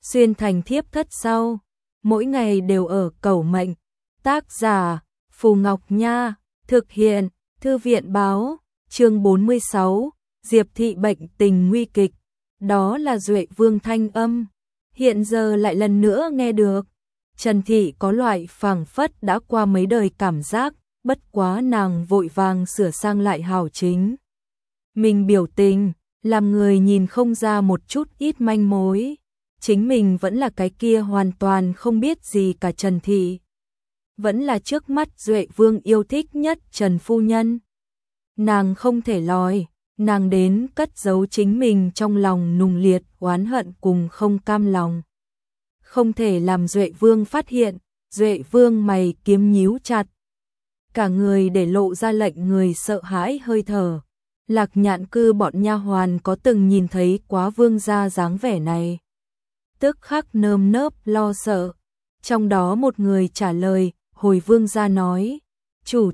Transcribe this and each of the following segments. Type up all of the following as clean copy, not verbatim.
xuyên thành thiếp thất sau, mỗi ngày đều ở cầu mệnh. Tác giả Phù Ngọc Nha, thực hiện Thư viện báo, chương 46, Diệp thị bệnh tình nguy kịch, đó là Duệ Vương thanh âm, hiện giờ lại lần nữa nghe được. Trần Thị có loại phảng phất đã qua mấy đời cảm giác, bất quá nàng vội vàng sửa sang lại hảo chính. Mình biểu tình, làm người nhìn không ra một chút ít manh mối, chính mình vẫn là cái kia hoàn toàn không biết gì cả Trần Thị. Vẫn là trước mắt Duệ Vương yêu thích nhất Trần Phu Nhân. Nàng không thể lòi, nàng đến cất giấu chính mình trong lòng nùng liệt oán hận cùng không cam lòng. Không thể làm Duệ Vương phát hiện, Duệ Vương mày kiếm nhíu chặt. Cả người để lộ ra lệnh người sợ hãi hơi thở. Lạc Nhạn Cư bọn nha hoàn có từng nhìn thấy quá vương gia dáng vẻ này. Tức khắc nơm nớp lo sợ. Trong đó một người trả lời, hồi vương gia nói, chủ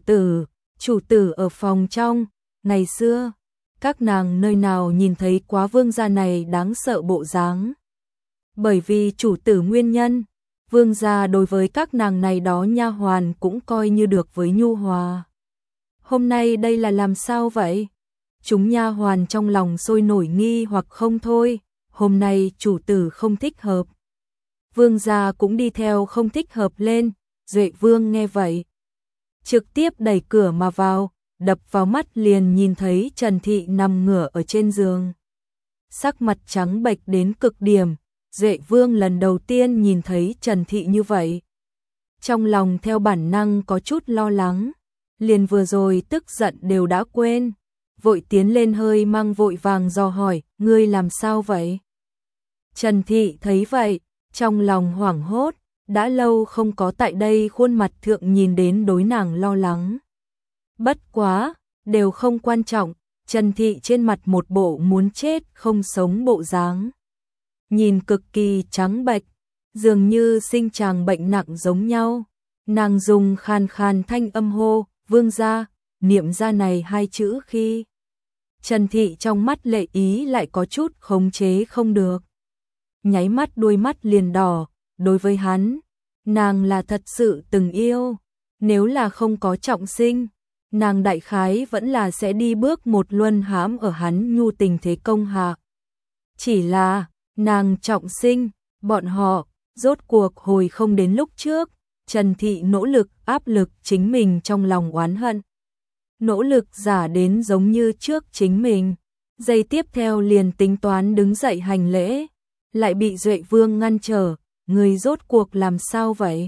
tử ở phòng trong, ngày xưa, các nàng nơi nào nhìn thấy quá vương gia này đáng sợ bộ dáng. Bởi vì chủ tử nguyên nhân, vương gia đối với các nàng này đó nha hoàn cũng coi như được với nhu hòa. Hôm nay đây là làm sao vậy? Chúng nha hoàn trong lòng sôi nổi nghi hoặc không thôi, hôm nay chủ tử không thích hợp. Vương gia cũng đi theo không thích hợp lên, Duệ Vương nghe vậy. Trực tiếp đẩy cửa mà vào, đập vào mắt liền nhìn thấy Trần Thị nằm ngửa ở trên giường. Sắc mặt trắng bệch đến cực điểm, Duệ Vương lần đầu tiên nhìn thấy Trần Thị như vậy. Trong lòng theo bản năng có chút lo lắng, liền vừa rồi tức giận đều đã quên. Vội tiến lên hơi mang vội vàng dò hỏi, ngươi làm sao vậy? Trần Thị thấy vậy, trong lòng hoảng hốt, đã lâu không có tại đây khuôn mặt thượng nhìn đến đối nàng lo lắng. Bất quá, đều không quan trọng, Trần Thị trên mặt một bộ muốn chết không sống bộ dáng. Nhìn cực kỳ trắng bệch, dường như sinh tràng bệnh nặng giống nhau. Nàng dùng khàn khàn thanh âm hô, vương gia, niệm ra này hai chữ khi. Trần Thị trong mắt lệ ý lại có chút khống chế không được. Nháy mắt đôi mắt liền đỏ, đối với hắn, nàng là thật sự từng yêu. Nếu là không có trọng sinh, nàng đại khái vẫn là sẽ đi bước một luân hãm ở hắn nhu tình thế công hạ. Chỉ là, nàng trọng sinh, bọn họ, rốt cuộc hồi không đến lúc trước, Trần Thị nỗ lực áp lực chính mình trong lòng oán hận. Nỗ lực giả đến giống như trước chính mình, giây tiếp theo liền tính toán đứng dậy hành lễ, lại bị Duệ Vương ngăn trở, người rốt cuộc làm sao vậy?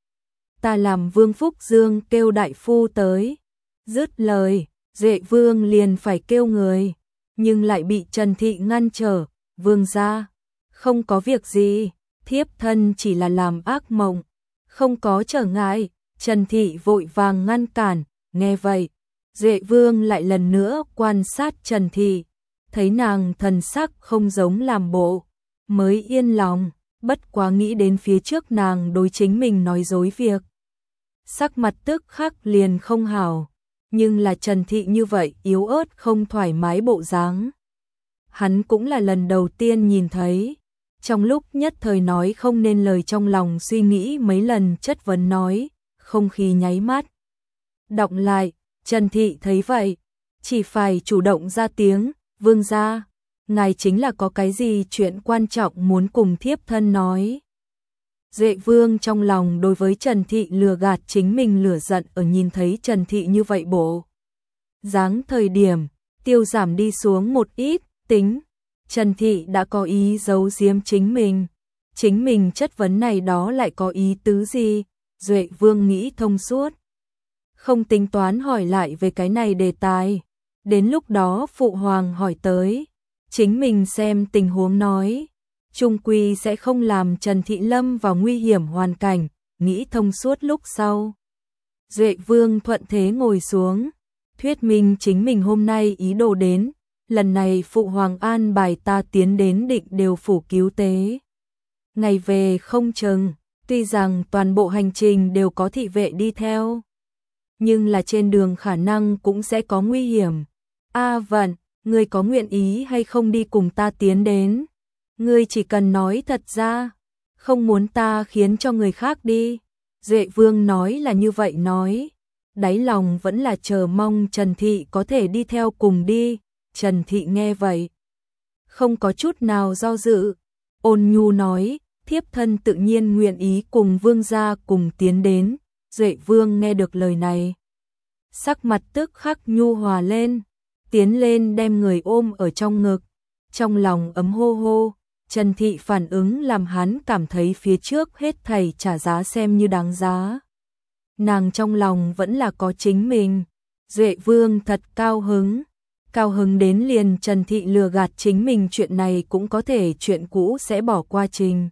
Ta làm Vương Phúc Dương kêu đại phu tới, dứt lời, Duệ Vương liền phải kêu người, nhưng lại bị Trần Thị ngăn trở, vương gia, không có việc gì, thiếp thân chỉ là làm ác mộng, không có trở ngại, Trần Thị vội vàng ngăn cản, nghe vậy. Duệ Vương lại lần nữa quan sát Trần Thị, thấy nàng thần sắc không giống làm bộ, mới yên lòng, bất quá nghĩ đến phía trước nàng đối chính mình nói dối việc. Sắc mặt tức khắc liền không hảo, nhưng là Trần Thị như vậy yếu ớt không thoải mái bộ dáng. Hắn cũng là lần đầu tiên nhìn thấy, trong lúc nhất thời nói không nên lời trong lòng suy nghĩ mấy lần chất vấn nói, không khí nháy mắt. Đọng lại. Trần Thị thấy vậy, chỉ phải chủ động ra tiếng, vương gia, ngài chính là có cái gì chuyện quan trọng muốn cùng thiếp thân nói. Duệ Vương trong lòng đối với Trần Thị lừa gạt chính mình lửa giận ở nhìn thấy Trần Thị như vậy bộ. Dáng thời điểm, tiêu giảm đi xuống một ít, tính, Trần Thị đã có ý giấu giếm chính mình chất vấn này đó lại có ý tứ gì, Duệ Vương nghĩ thông suốt. Không tính toán hỏi lại về cái này đề tài. Đến lúc đó Phụ Hoàng hỏi tới, chính mình xem tình huống nói, chung quy sẽ không làm Trần Thị lâm vào nguy hiểm hoàn cảnh, nghĩ thông suốt lúc sau. Duệ Vương thuận thế ngồi xuống, thuyết minh chính mình hôm nay ý đồ đến, lần này Phụ Hoàng an bài ta tiến đến Định Đều phủ cứu tế. Ngày về không chừng, tuy rằng toàn bộ hành trình đều có thị vệ đi theo, nhưng là trên đường khả năng cũng sẽ có nguy hiểm. A Vận, người có nguyện ý hay không đi cùng ta tiến đến? Ngươi chỉ cần nói thật ra, không muốn ta khiến cho người khác đi. Duệ Vương nói là như vậy nói, đáy lòng vẫn là chờ mong Trần Thị có thể đi theo cùng đi. Trần Thị nghe vậy, không có chút nào do dự, ôn nhu nói, thiếp thân tự nhiên nguyện ý cùng vương gia cùng tiến đến. Duệ Vương nghe được lời này, sắc mặt tức khắc nhu hòa lên, tiến lên đem người ôm ở trong ngực, trong lòng ấm hô hô. Trần Thị phản ứng làm hắn cảm thấy phía trước hết thảy trả giá xem như đáng giá. Nàng trong lòng vẫn là có chính mình. Duệ Vương thật cao hứng đến liền Trần Thị lừa gạt chính mình chuyện này cũng có thể, chuyện cũ sẽ bỏ qua trình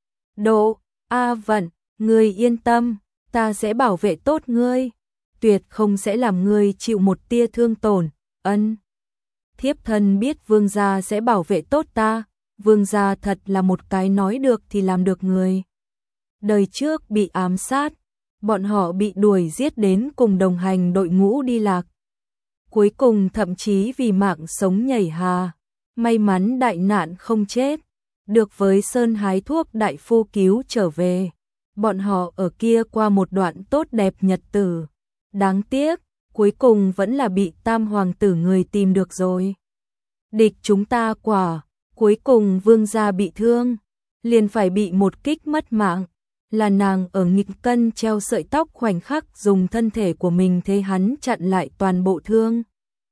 độ. A Vận, ngươi yên tâm, ta sẽ bảo vệ tốt ngươi, tuyệt không sẽ làm ngươi chịu một tia thương tổn. Ân, thiếp thân biết vương gia sẽ bảo vệ tốt ta. Vương gia thật là một cái nói được thì làm được người. Đời trước bị ám sát, bọn họ bị đuổi giết đến cùng đồng hành đội ngũ đi lạc. Cuối cùng thậm chí vì mạng sống nhảy hà, may mắn đại nạn không chết, được với Sơn hái thuốc đại phu cứu trở về. Bọn họ ở kia qua một đoạn tốt đẹp nhật tử. Đáng tiếc, cuối cùng vẫn là bị Tam hoàng tử người tìm được rồi. Địch chúng ta cuối cùng vương gia bị thương, liền phải bị một kích mất mạng, là nàng ở nghịch cân treo sợi tóc khoảnh khắc dùng thân thể của mình thế hắn chặn lại toàn bộ thương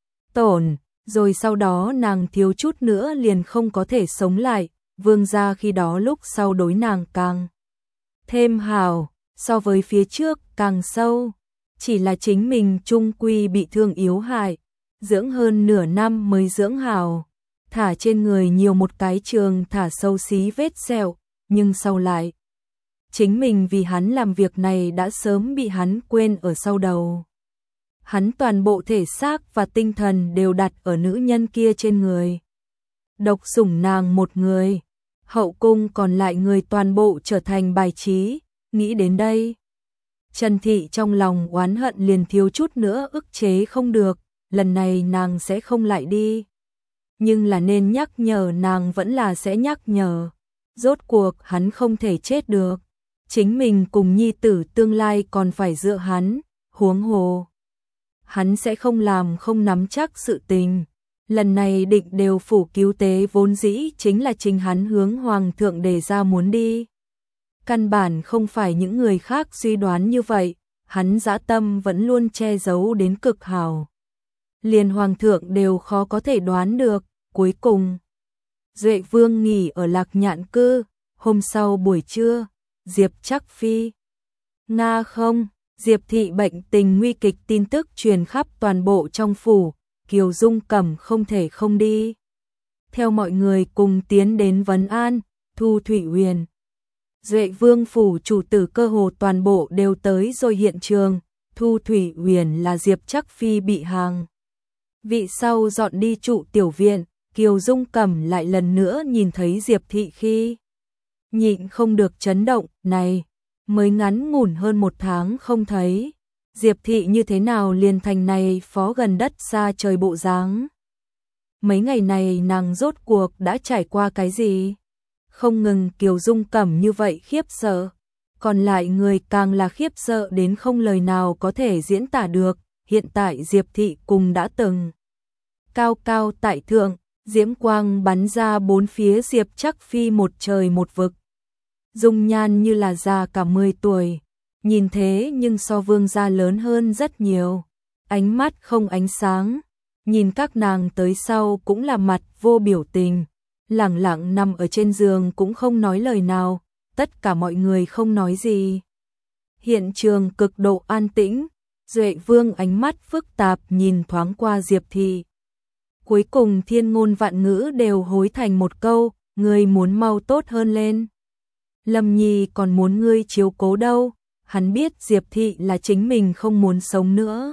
tổn, rồi sau đó nàng thiếu chút nữa liền không có thể sống lại. Vương gia khi đó lúc sau đối nàng càng thêm hào, so với phía trước càng sâu, chỉ là chính mình trung quy bị thương yếu hại, dưỡng hơn nửa năm mới dưỡng hào. Thả trên người nhiều một cái trường thả sâu xí vết sẹo, nhưng sau lại, chính mình vì hắn làm việc này đã sớm bị hắn quên ở sau đầu. Hắn toàn bộ thể xác và tinh thần đều đặt ở nữ nhân kia trên người. Độc sủng nàng một người, hậu cung còn lại người toàn bộ trở thành bài trí. Nghĩ đến đây, Trần Thị trong lòng oán hận liền thiếu chút nữa ức chế không được, lần này nàng sẽ không lại đi. Nhưng là nên nhắc nhở nàng vẫn là sẽ nhắc nhở. Rốt cuộc hắn không thể chết được. Chính mình cùng nhi tử tương lai còn phải dựa hắn, huống hồ. Hắn sẽ không làm không nắm chắc sự tình. Lần này định đều phủ cứu tế vốn dĩ chính là chính hắn hướng hoàng thượng đề ra muốn đi. Căn bản không phải những người khác suy đoán như vậy, hắn dã tâm vẫn luôn che giấu đến cực hào. Liền hoàng thượng đều khó có thể đoán được. Cuối cùng, Duệ Vương nghỉ ở Lạc Nhạn Cư. Hôm sau buổi trưa, Diệp Trắc Phi, Nga không, Diệp Thị bệnh tình nguy kịch tin tức truyền khắp toàn bộ trong phủ. Kiều Dung Cẩm không thể không đi. Theo mọi người cùng tiến đến vấn an. Thu Thủy Huyền, Duệ Vương phủ chủ tử cơ hồ toàn bộ đều tới rồi hiện trường. Thu Thủy Huyền là Diệp Trắc Phi bị hàng vị sau dọn đi trụ tiểu viện. Kiều Dung Cẩm lại lần nữa nhìn thấy Diệp Thị khi nhịn không được chấn động. Này, mới ngắn ngủn hơn một tháng không thấy, Diệp Thị như thế nào liền thành này phó gần đất xa trời bộ dáng. Mấy ngày này nàng rốt cuộc đã trải qua cái gì? Không ngừng Kiều Dung Cẩm như vậy khiếp sợ, còn lại người càng là khiếp sợ đến không lời nào có thể diễn tả được. Hiện tại Diệp Thị cùng đã từng cao cao tại thượng, diễm quang bắn ra bốn phía Diệp Trắc Phi một trời một vực. Dung nhan như là già cả 10 tuổi, nhìn thế nhưng so vương gia lớn hơn rất nhiều. Ánh mắt không ánh sáng, nhìn các nàng tới sau cũng là mặt vô biểu tình, lẳng lặng nằm ở trên giường cũng không nói lời nào. Tất cả mọi người không nói gì. Hiện trường cực độ an tĩnh. Duệ Vương ánh mắt phức tạp nhìn thoáng qua Diệp Thị. Cuối cùng thiên ngôn vạn ngữ đều hối thành một câu, ngươi muốn mau tốt hơn lên. Lâm Nhi còn muốn ngươi chiếu cố đâu. Hắn biết Diệp Thị là chính mình không muốn sống nữa,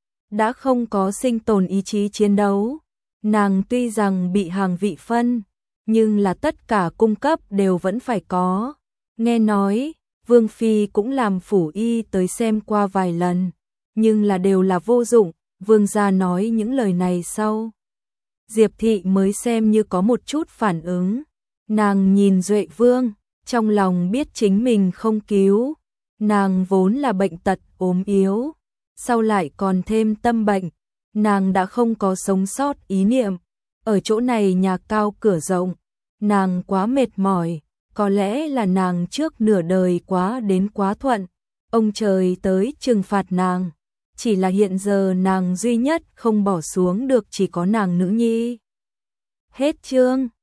đã không có sinh tồn ý chí chiến đấu. Nàng tuy rằng bị hàng vị phân, nhưng là tất cả cung cấp đều vẫn phải có. Nghe nói, Vương Phi cũng làm phủ y tới xem qua vài lần, nhưng là đều là vô dụng. Vương gia nói những lời này sau, Diệp Thị mới xem như có một chút phản ứng. Nàng nhìn Duệ Vương, trong lòng biết chính mình không cứu. Nàng vốn là bệnh tật ốm yếu, sau lại còn thêm tâm bệnh, nàng đã không có sống sót ý niệm. Ở chỗ này nhà cao cửa rộng, nàng quá mệt mỏi, có lẽ là nàng trước nửa đời quá đến quá thuận, ông trời tới trừng phạt nàng. Chỉ là hiện giờ nàng duy nhất không bỏ xuống được chỉ có nàng nữ nhi. Hết chương.